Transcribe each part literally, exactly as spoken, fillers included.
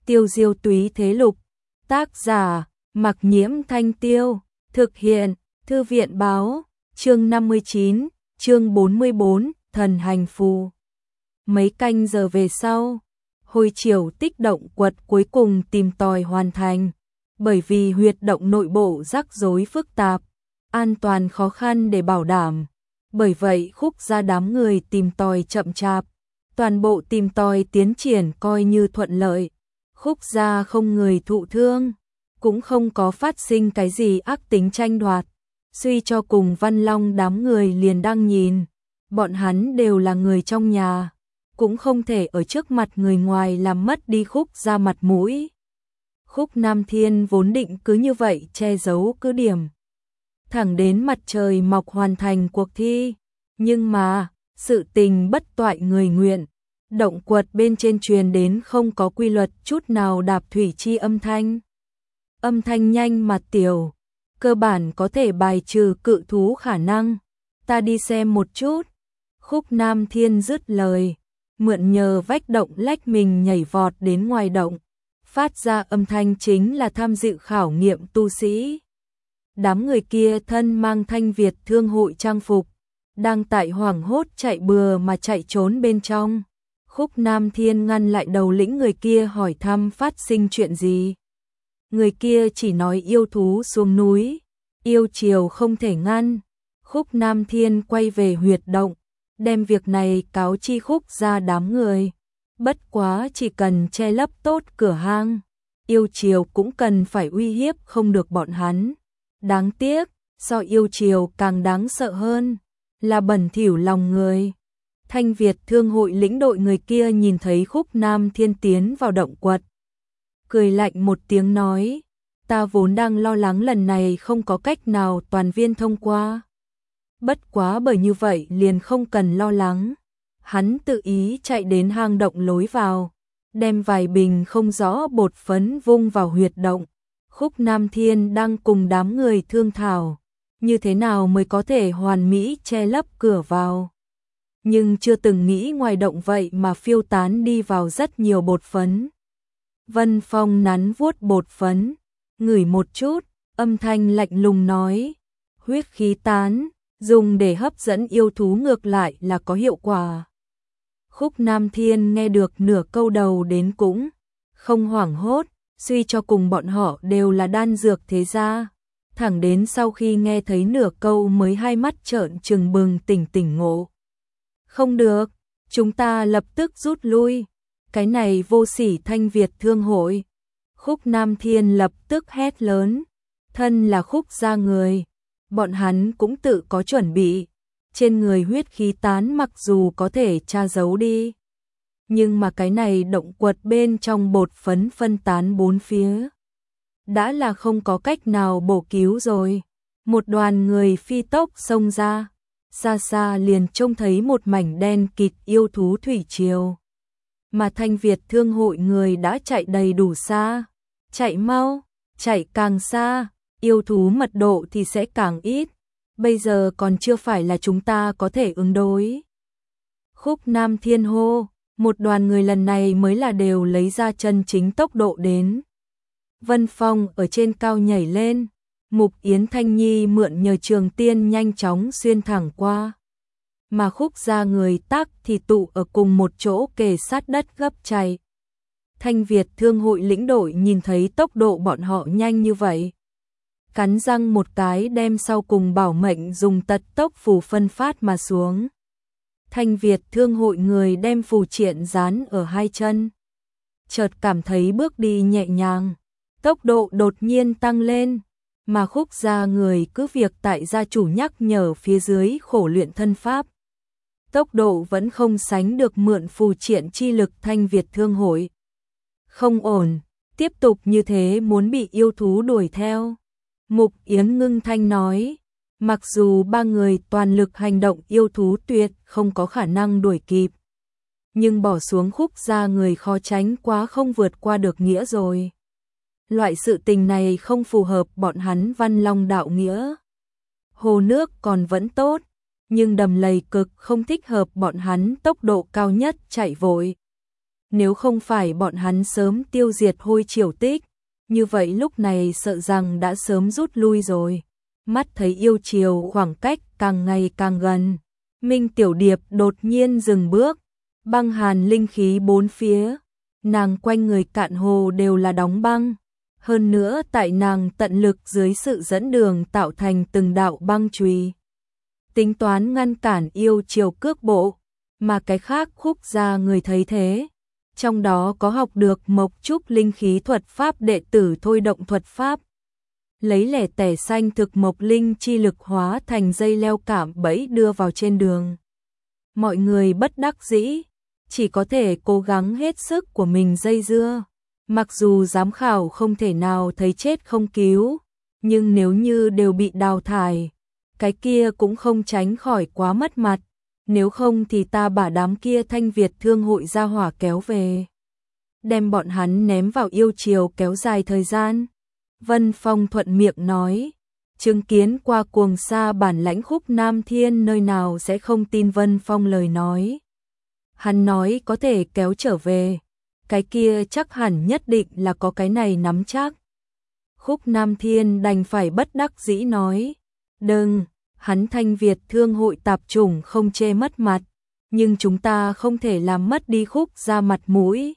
Tiêu diêu túy thế lục. Tác giả, Mặc Nhiễm Thanh Tiêu. Thực hiện, Thư viện báo. Chương năm mươi chín, chương bốn mươi bốn, thần hành phù. Mấy canh giờ về sau, hồi chiều tích động quật cuối cùng tìm tòi hoàn thành. Bởi vì huyệt động nội bộ rắc rối phức tạp, an toàn khó khăn để bảo đảm. Bởi vậy Khúc gia đám người tìm tòi chậm chạp. Toàn bộ tìm tòi tiến triển coi như thuận lợi. Khúc gia không người thụ thương, cũng không có phát sinh cái gì ác tính tranh đoạt. Suy cho cùng Văn Long đám người liền đang nhìn. Bọn hắn đều là người trong nhà, cũng không thể ở trước mặt người ngoài làm mất đi Khúc gia mặt mũi. Khúc Nam Thiên vốn định cứ như vậy che giấu cứ điểm. Thẳng đến mặt trời mọc hoàn thành cuộc thi. Nhưng mà, sự tình bất toại người nguyện. Động quật bên trên truyền đến không có quy luật chút nào đạp thủy chi âm thanh. Âm thanh nhanh mà tiểu, cơ bản có thể bài trừ cự thú khả năng. Ta đi xem một chút. Khúc Nam Thiên dứt lời, mượn nhờ vách động lách mình nhảy vọt đến ngoài động. Phát ra âm thanh chính là tham dự khảo nghiệm tu sĩ. Đám người kia thân mang Thanh Việt Thương hội trang phục, đang tại hoảng hốt chạy bừa mà chạy trốn bên trong. Khúc Nam Thiên ngăn lại đầu lĩnh người kia hỏi thăm phát sinh chuyện gì. Người kia chỉ nói yêu thú xuống núi, yêu chiều không thể ngăn. Khúc Nam Thiên quay về huyệt động, đem việc này cáo chi Khúc ra đám người. Bất quá chỉ cần che lấp tốt cửa hang, yêu chiều cũng cần phải uy hiếp không được bọn hắn. Đáng tiếc, so yêu chiều càng đáng sợ hơn, là bẩn thỉu lòng người. Thanh Việt Thương hội lĩnh đội người kia nhìn thấy Khúc Nam Thiên tiến vào động quật, cười lạnh một tiếng nói, ta vốn đang lo lắng lần này không có cách nào toàn viên thông qua. Bất quá bởi như vậy liền không cần lo lắng. Hắn tự ý chạy đến hang động lối vào, đem vài bình không rõ bột phấn vung vào huyệt động. Khúc Nam Thiên đang cùng đám người thương thảo, như thế nào mới có thể hoàn mỹ che lấp cửa vào. Nhưng chưa từng nghĩ ngoài động vậy mà phiêu tán đi vào rất nhiều bột phấn. Vân Phong nắn vuốt bột phấn, ngửi một chút, âm thanh lạnh lùng nói, huyết khí tán, dùng để hấp dẫn yêu thú ngược lại là có hiệu quả. Khúc Nam Thiên nghe được nửa câu đầu đến cũng không hoảng hốt, suy cho cùng bọn họ đều là đan dược thế gia. Thẳng đến sau khi nghe thấy nửa câu mới hai mắt trợn trừng bừng tỉnh tỉnh ngộ. Không được, chúng ta lập tức rút lui. Cái này vô sỉ Thanh Việt Thương hội. Khúc Nam Thiên lập tức hét lớn. Thân là Khúc gia người, bọn hắn cũng tự có chuẩn bị. Trên người huyết khí tán mặc dù có thể tra giấu đi, nhưng mà cái này động quật bên trong bột phấn phân tán bốn phía, đã là không có cách nào bổ cứu rồi. Một đoàn người phi tốc xông ra, xa xa liền trông thấy một mảnh đen kịt yêu thú thủy triều. Mà Thanh Việt Thương hội người đã chạy đầy đủ xa. Chạy mau, chạy càng xa, yêu thú mật độ thì sẽ càng ít. Bây giờ còn chưa phải là chúng ta có thể ứng đối. Khúc Nam Thiên hô, một đoàn người lần này mới là đều lấy ra chân chính tốc độ đến. Vân Phong ở trên cao nhảy lên, Mục Yến Thanh Nhi mượn nhờ trường tiên nhanh chóng xuyên thẳng qua. Mà Khúc gia người tác thì tụ ở cùng một chỗ kề sát đất gấp chạy. Thanh Việt Thương hội lĩnh đội nhìn thấy tốc độ bọn họ nhanh như vậy, cắn răng một cái đem sau cùng bảo mệnh dùng tật tốc phù phân phát mà xuống. Thanh Việt Thương hội người đem phù triện dán ở hai chân, chợt cảm thấy bước đi nhẹ nhàng, tốc độ đột nhiên tăng lên. Mà Khúc gia người cứ việc tại gia chủ nhắc nhở phía dưới khổ luyện thân pháp, tốc độ vẫn không sánh được mượn phù triện chi lực Thanh Việt Thương hội. Không ổn, tiếp tục như thế muốn bị yêu thú đuổi theo. Mục Yến ngưng thanh nói, mặc dù ba người toàn lực hành động yêu thú tuyệt không có khả năng đuổi kịp, nhưng bỏ xuống Khúc gia người khó tránh quá không vượt qua được nghĩa rồi. Loại sự tình này không phù hợp bọn hắn Văn Long đạo nghĩa. Hồ nước còn vẫn tốt, nhưng đầm lầy cực không thích hợp bọn hắn tốc độ cao nhất chạy vội. nếu không phải bọn hắn sớm tiêu diệt Hôi Triều Tích, như vậy lúc này sợ rằng đã sớm rút lui rồi. Mắt thấy yêu triều khoảng cách càng ngày càng gần, Minh Tiểu Điệp đột nhiên dừng bước, băng hàn linh khí bốn phía, nàng quanh người cạn hồ đều là đóng băng. Hơn nữa tại nàng tận lực dưới sự dẫn đường tạo thành từng đạo băng chùy, tính toán ngăn cản yêu triều cước bộ, mà cái khác Khúc gia người thấy thế. Trong đó có học được Mộc Trúc linh khí thuật pháp đệ tử thôi động thuật pháp, lấy lẻ tẻ xanh thực mộc linh chi lực hóa thành dây leo cạm bẫy đưa vào trên đường. Mọi người bất đắc dĩ, chỉ có thể cố gắng hết sức của mình dây dưa. Mặc dù giám khảo không thể nào thấy chết không cứu, nhưng nếu như đều bị đào thải, cái kia cũng không tránh khỏi quá mất mặt. Nếu không thì ta bả đám kia Thanh Việt thương hội ra hỏa kéo về, đem bọn hắn ném vào yêu triều kéo dài thời gian. Vân Phong thuận miệng nói, chứng kiến qua cuồng sa bản lãnh Khúc Nam Thiên nơi nào sẽ không tin Vân Phong lời nói. Hắn nói có thể kéo trở về, cái kia chắc hẳn nhất định là có cái này nắm chắc. Khúc Nam Thiên đành phải bất đắc dĩ nói, đừng, hắn Thanh Việt thương hội tạp chủng không chê mất mặt, nhưng chúng ta không thể làm mất đi Khúc gia mặt mũi.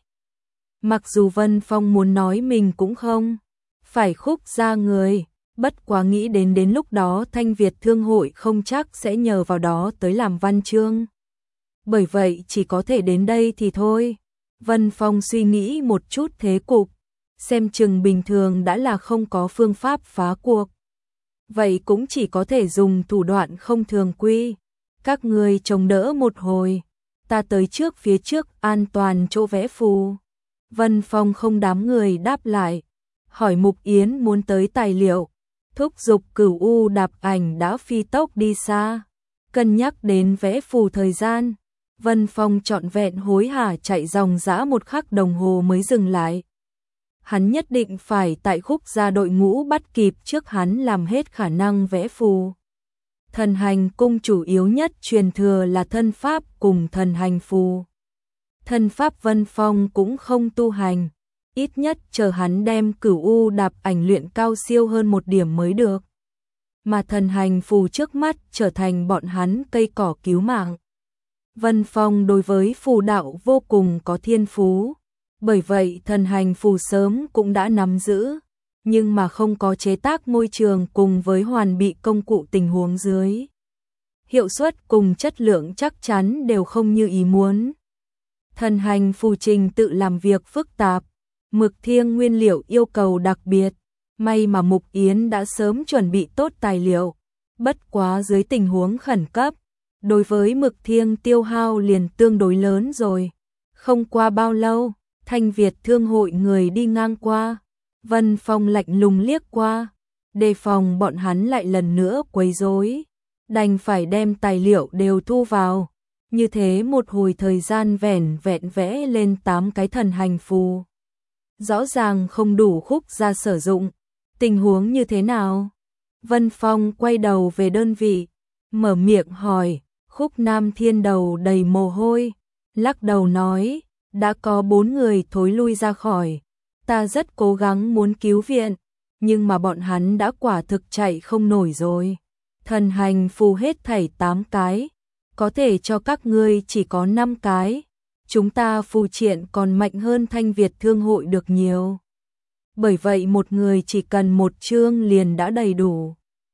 Mặc dù Vân Phong muốn nói mình cũng không phải Khúc gia người, bất quá nghĩ đến đến lúc đó Thanh Việt thương hội không chắc sẽ nhờ vào đó tới làm văn chương. Bởi vậy chỉ có thể đến đây thì thôi. Vân Phong suy nghĩ một chút thế cục, xem chừng bình thường đã là không có phương pháp phá cuộc. Vậy cũng chỉ có thể dùng thủ đoạn không thường quy. Các người chống đỡ một hồi, ta tới trước phía trước an toàn chỗ vẽ phù. Vân Phong không đám người đáp lại, hỏi Mục Yến muốn tới tài liệu, thúc giục Cửu U đạp ảnh đã phi tốc đi xa. Cân nhắc đến vẽ phù thời gian, Vân Phong trọn vẹn hối hả chạy dòng dã một khắc đồng hồ mới dừng lại. Hắn nhất định phải tại Khúc gia đội ngũ bắt kịp trước hắn làm hết khả năng vẽ phù. Thần hành cung chủ yếu nhất truyền thừa là thân pháp cùng thần hành phù. Thân pháp Vân Phong cũng không tu hành, ít nhất chờ hắn đem Cửu U đạp ảnh luyện cao siêu hơn một điểm mới được. Mà thần hành phù trước mắt trở thành bọn hắn cây cỏ cứu mạng. Vân Phong đối với phù đạo vô cùng có thiên phú, bởi vậy thần hành phù sớm cũng đã nắm giữ, nhưng mà không có chế tác môi trường cùng với hoàn bị công cụ tình huống dưới. Hiệu suất cùng chất lượng chắc chắn đều không như ý muốn. Thần hành phù trình tự làm việc phức tạp, mực thiêng nguyên liệu yêu cầu đặc biệt, may mà Mục Yến đã sớm chuẩn bị tốt tài liệu, bất quá dưới tình huống khẩn cấp. Đối với mực thiêng tiêu hao liền tương đối lớn rồi. Không qua bao lâu, Thanh Việt thương hội người đi ngang qua. Vân Phong lạnh lùng liếc qua, đề phòng bọn hắn lại lần nữa quấy rối, đành phải đem tài liệu đều thu vào. Như thế một hồi thời gian vẻn vẹn vẽ lên tám cái thần hành phù. Rõ ràng không đủ Khúc gia sử dụng. Tình huống như thế nào? Vân Phong quay đầu về đơn vị, mở miệng hỏi. Khúc Nam Thiên đầu đầy mồ hôi, lắc đầu nói, đã có bốn người thối lui ra khỏi. Ta rất cố gắng muốn cứu viện, nhưng mà bọn hắn đã quả thực chạy không nổi rồi. Thần hành phù hết thảy tám cái, có thể cho các ngươi chỉ có năm cái. Chúng ta phù triện còn mạnh hơn Thanh Việt thương hội được nhiều. Bởi vậy một người chỉ cần một chương liền đã đầy đủ.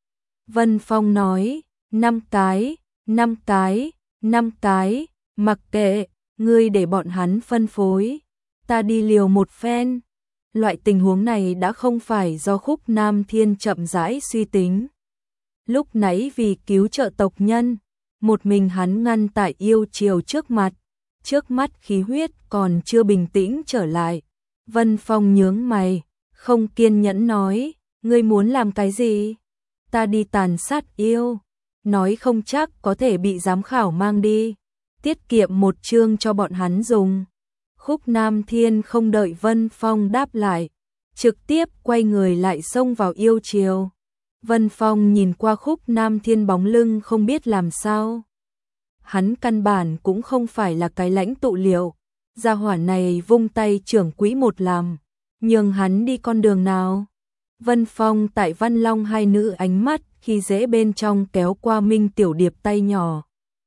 Vân Phong nói, năm cái. Năm cái, năm cái, mặc kệ, ngươi để bọn hắn phân phối, ta đi liều một phen. Loại tình huống này đã không phải do Khúc Nam Thiên chậm rãi suy tính. Lúc nãy vì cứu trợ tộc nhân, một mình hắn ngăn tại yêu triều trước mặt, trước mắt khí huyết còn chưa bình tĩnh trở lại. Vân Phong nhướng mày, không kiên nhẫn nói, ngươi muốn làm cái gì? Ta đi tàn sát yêu. Nói không chắc có thể bị giám khảo mang đi, tiết kiệm một chương cho bọn hắn dùng. Khúc Nam Thiên không đợi Vân Phong đáp lại, trực tiếp quay người lại xông vào yêu triều. Vân Phong nhìn qua Khúc Nam Thiên bóng lưng không biết làm sao. Hắn căn bản cũng không phải là cái lãnh tụ liệu, Gia hỏa này vung tay trưởng quỹ một làm, nhường hắn đi con đường nào. Vân Phong tại Văn Long hai nữ ánh mắt khi dễ bên trong kéo qua Minh Tiểu Điệp tay nhỏ.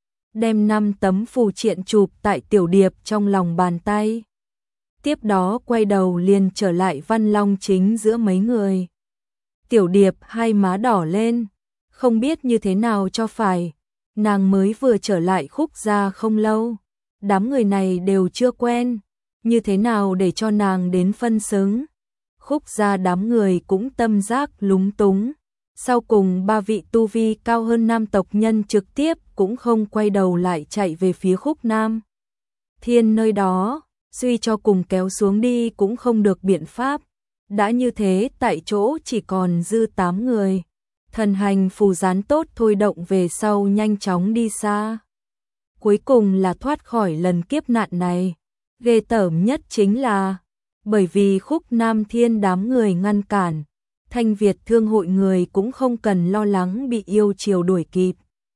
Đem năm tấm phù triện chụp tại Tiểu Điệp trong lòng bàn tay. Tiếp đó quay đầu liền trở lại Văn Long chính giữa mấy người. Tiểu Điệp hai má đỏ lên, không biết như thế nào cho phải. Nàng mới vừa trở lại Khúc gia không lâu. Đám người này đều chưa quen, như thế nào để cho nàng đến phân xứng. Khúc gia đám người cũng tâm giác lúng túng. Sau cùng ba vị tu vi cao hơn nam tộc nhân trực tiếp cũng không quay đầu lại chạy về phía Khúc Nam Thiên nơi đó, suy cho cùng kéo xuống đi cũng không được biện pháp. Đã như thế tại chỗ chỉ còn dư tám người. Thần hành phù gián tốt thôi động về sau nhanh chóng đi xa. Cuối cùng là thoát khỏi lần kiếp nạn này. Ghê tởm nhất chính là bởi vì Khúc Nam Thiên đám người ngăn cản, Thanh Việt thương hội người cũng không cần lo lắng bị yêu chiều đuổi kịp.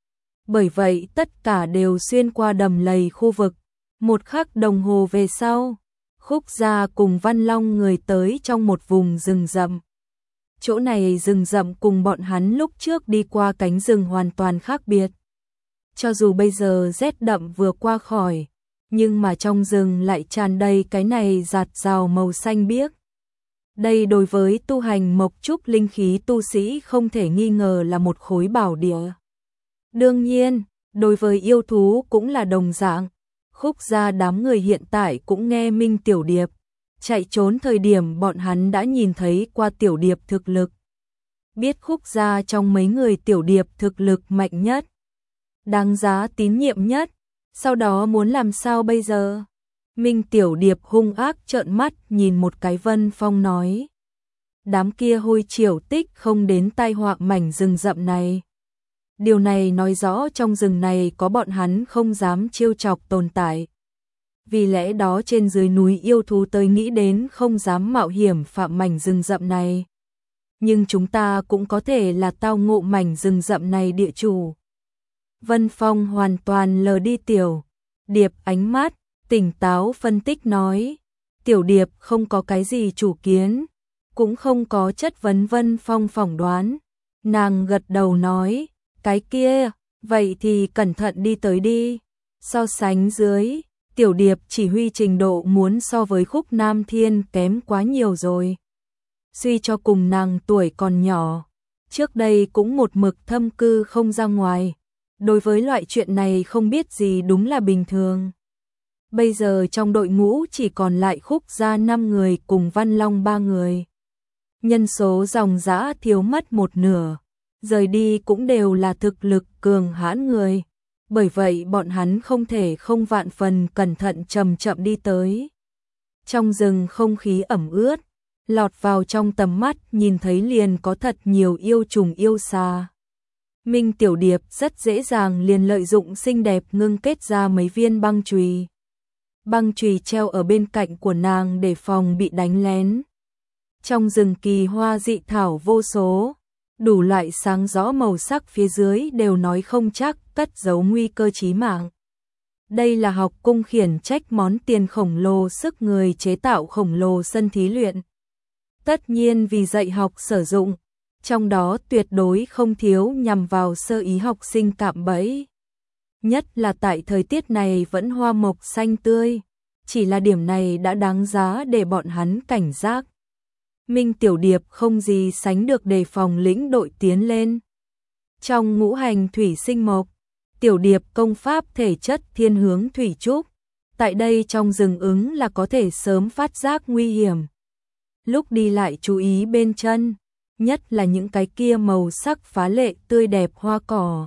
Bởi vậy tất cả đều xuyên qua đầm lầy khu vực. Một khắc đồng hồ về sau, Khúc gia cùng Văn Long người tới trong một vùng rừng rậm. Chỗ này rừng rậm cùng bọn hắn lúc trước đi qua cánh rừng hoàn toàn khác biệt. Cho dù bây giờ rét đậm vừa qua khỏi, nhưng mà trong rừng lại tràn đầy cái này giạt rào màu xanh biếc. Đây đối với tu hành mộc trúc linh khí tu sĩ không thể nghi ngờ là một khối bảo địa. Đương nhiên, đối với yêu thú cũng là đồng dạng. Khúc gia đám người hiện tại cũng nghe Minh Tiểu Điệp. Chạy trốn thời điểm bọn hắn đã nhìn thấy qua Tiểu Điệp thực lực. Biết Khúc gia trong mấy người Tiểu Điệp thực lực mạnh nhất, đáng giá tín nhiệm nhất. Sau đó muốn làm sao bây giờ? Minh Tiểu Điệp hung ác trợn mắt nhìn một cái Vân Phong nói. Đám kia hôi triều tích không đến tai họa mảnh rừng rậm này. Điều này nói rõ trong rừng này có bọn hắn không dám trêu chọc tồn tại. Vì lẽ đó trên dưới núi yêu thú tới nghĩ đến không dám mạo hiểm phạm mảnh rừng rậm này. Nhưng chúng ta cũng có thể là tao ngộ mảnh rừng rậm này địa chủ. Vân Phong hoàn toàn lờ đi Tiểu Điệp ánh mắt, tỉnh táo phân tích nói. Tiểu Điệp không có cái gì chủ kiến, cũng không có chất vấn Vân Phong phỏng đoán. Nàng gật đầu nói, cái kia, vậy thì cẩn thận đi tới đi. So sánh dưới, Tiểu Điệp chỉ huy trình độ muốn so với Khúc Nam Thiên kém quá nhiều rồi. Suy cho cùng nàng tuổi còn nhỏ, trước đây cũng một mực thâm cư không ra ngoài. Đối với loại chuyện này không biết gì đúng là bình thường. Bây giờ trong đội ngũ chỉ còn lại Khúc gia năm người cùng Văn Long ba người. Nhân số dòng dã thiếu mất một nửa. Rời đi cũng đều là thực lực cường hãn người. Bởi vậy bọn hắn không thể không vạn phần cẩn thận chậm chậm đi tới. Trong rừng không khí ẩm ướt, lọt vào trong tầm mắt nhìn thấy liền có thật nhiều yêu trùng yêu xà. Minh Tiểu Điệp rất dễ dàng liền lợi dụng xinh đẹp ngưng kết ra mấy viên băng chùy. Băng chùy treo ở bên cạnh của nàng để phòng bị đánh lén. Trong rừng kỳ hoa dị thảo vô số, đủ loại sáng rõ màu sắc phía dưới đều nói không chắc cất giấu nguy cơ chí mạng. Đây là học cung khiển trách món tiền khổng lồ sức người chế tạo khổng lồ sân thí luyện. Tất nhiên vì dạy học sử dụng, trong đó tuyệt đối không thiếu nhằm vào sơ ý học sinh cạm bẫy. Nhất là tại thời tiết này vẫn hoa mộc xanh tươi, chỉ là điểm này đã đáng giá để bọn hắn cảnh giác. Minh Tiểu Điệp không gì sánh được đề phòng lĩnh đội tiến lên. Trong ngũ hành thủy sinh mộc, Tiểu Điệp công pháp thể chất thiên hướng thủy trúc. Tại đây trong rừng ứng là có thể sớm phát giác nguy hiểm. Lúc đi lại chú ý bên chân, nhất là những cái kia màu sắc phá lệ tươi đẹp hoa cỏ,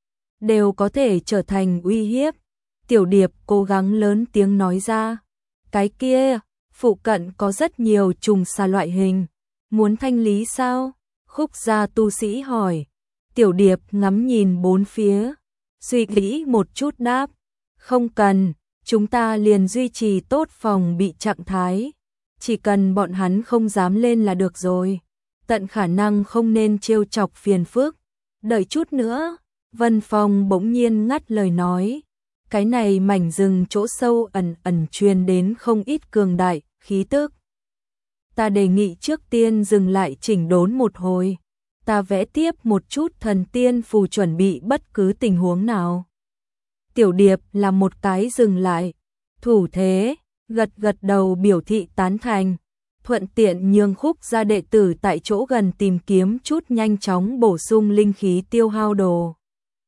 đều có thể trở thành uy hiếp. Tiểu Điệp cố gắng lớn tiếng nói ra, cái kia, phụ cận có rất nhiều trùng xà loại hình, muốn thanh lý sao? Khúc gia tu sĩ hỏi. Tiểu Điệp ngắm nhìn bốn phía, suy nghĩ một chút đáp, không cần, chúng ta liền duy trì tốt phòng bị trạng thái, chỉ cần bọn hắn không dám lên là được rồi, tận khả năng không nên trêu chọc phiền phức. Đợi chút nữa, Vân Phong bỗng nhiên ngắt lời nói, Cái này mảnh rừng chỗ sâu ẩn ẩn truyền đến không ít cường đại, khí tức. Ta đề nghị trước tiên dừng lại chỉnh đốn một hồi. Ta vẽ tiếp một chút thần tiên phù chuẩn bị bất cứ tình huống nào. Tiểu Điệp là một cái dừng lại. Thủ thế, gật gật đầu biểu thị tán thành. Thuận tiện nhường Khúc gia đệ tử tại chỗ gần tìm kiếm chút nhanh chóng bổ sung linh khí tiêu hao đồ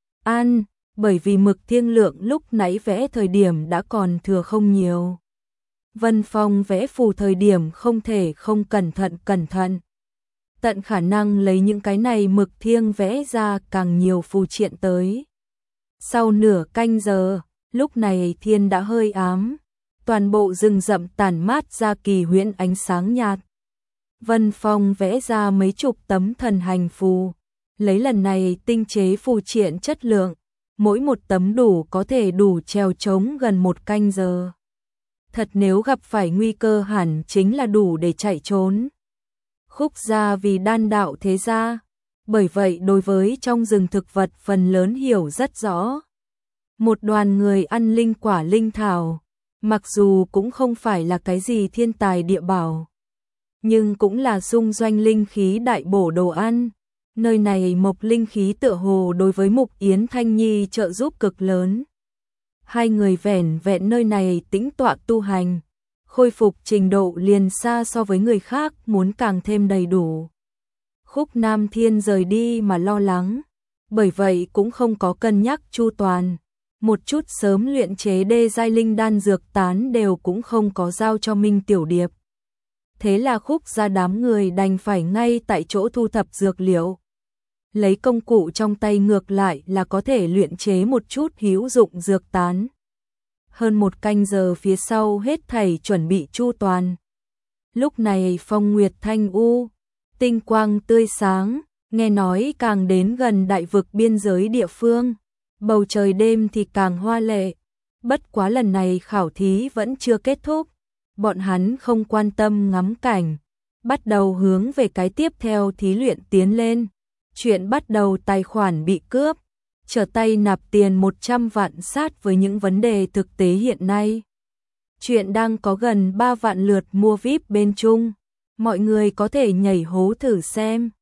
ăn, bởi vì mực thiên lượng lúc nãy vẽ thời điểm đã còn thừa không nhiều. Vân Phong vẽ phù thời điểm không thể không cẩn thận cẩn thận. Tận khả năng lấy những cái này mực thiêng vẽ ra càng nhiều phù triện tới. Sau nửa canh giờ, lúc này thiên đã hơi ám. Toàn bộ rừng rậm tản mát ra kỳ huyễn ánh sáng nhạt. Vân Phong vẽ ra mấy chục tấm thần hành phù, lấy lần này tinh chế phù triện chất lượng, mỗi một tấm đủ có thể đủ treo trống gần một canh giờ. Thật nếu gặp phải nguy cơ hẳn chính là đủ để chạy trốn. Khúc gia vì đan đạo thế gia, bởi vậy đối với trong rừng thực vật phần lớn hiểu rất rõ. Một đoàn người ăn linh quả linh thảo, mặc dù cũng không phải là cái gì thiên tài địa bảo, nhưng cũng là xung doanh linh khí đại bổ đồ ăn. Nơi này mộc linh khí tựa hồ đối với Mục Yến Thanh Nhi trợ giúp cực lớn. Hai người vẻn vẹn nơi này tĩnh tọa tu hành, khôi phục trình độ liền xa so với người khác muốn càng thêm đầy đủ. Khúc Nam Thiên rời đi mà lo lắng, bởi vậy cũng không có cân nhắc chu toàn. Một chút sớm luyện chế đê giai linh đan dược tán đều cũng không có giao cho Minh Tiểu Điệp. Thế là Khúc gia đám người đành phải ngay tại chỗ thu thập dược liệu. Lấy công cụ trong tay ngược lại là có thể luyện chế một chút hữu dụng dược tán. Hơn một canh giờ phía sau hết thảy chuẩn bị chu toàn. Lúc này phong nguyệt thanh u, tinh quang tươi sáng, nghe nói càng đến gần đại vực biên giới địa phương. Bầu trời đêm thì càng hoa lệ. Bất quá lần này khảo thí vẫn chưa kết thúc. Bọn hắn không quan tâm ngắm cảnh, bắt đầu hướng về cái tiếp theo thí luyện tiến lên. Chuyện bắt đầu tài khoản bị cướp, trở tay nạp tiền một trăm vạn sát với những vấn đề thực tế hiện nay. Chuyện đang có gần ba vạn lượt mua vi ai pi bên Trung. Mọi người có thể nhảy hố thử xem.